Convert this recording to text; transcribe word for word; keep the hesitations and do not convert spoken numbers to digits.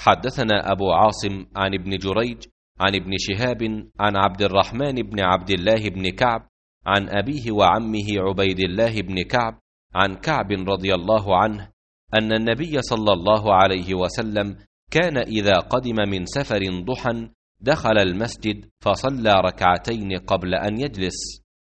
حدثنا أبو عاصم عن ابن جريج عن ابن شهاب عن عبد الرحمن بن عبد الله بن كعب عن أبيه وعمه عبيد الله بن كعب عن كعب رضي الله عنه أن النبي صلى الله عليه وسلم كان إذا قدم من سفر ضحى دخل المسجد فصلى ركعتين قبل أن يجلس،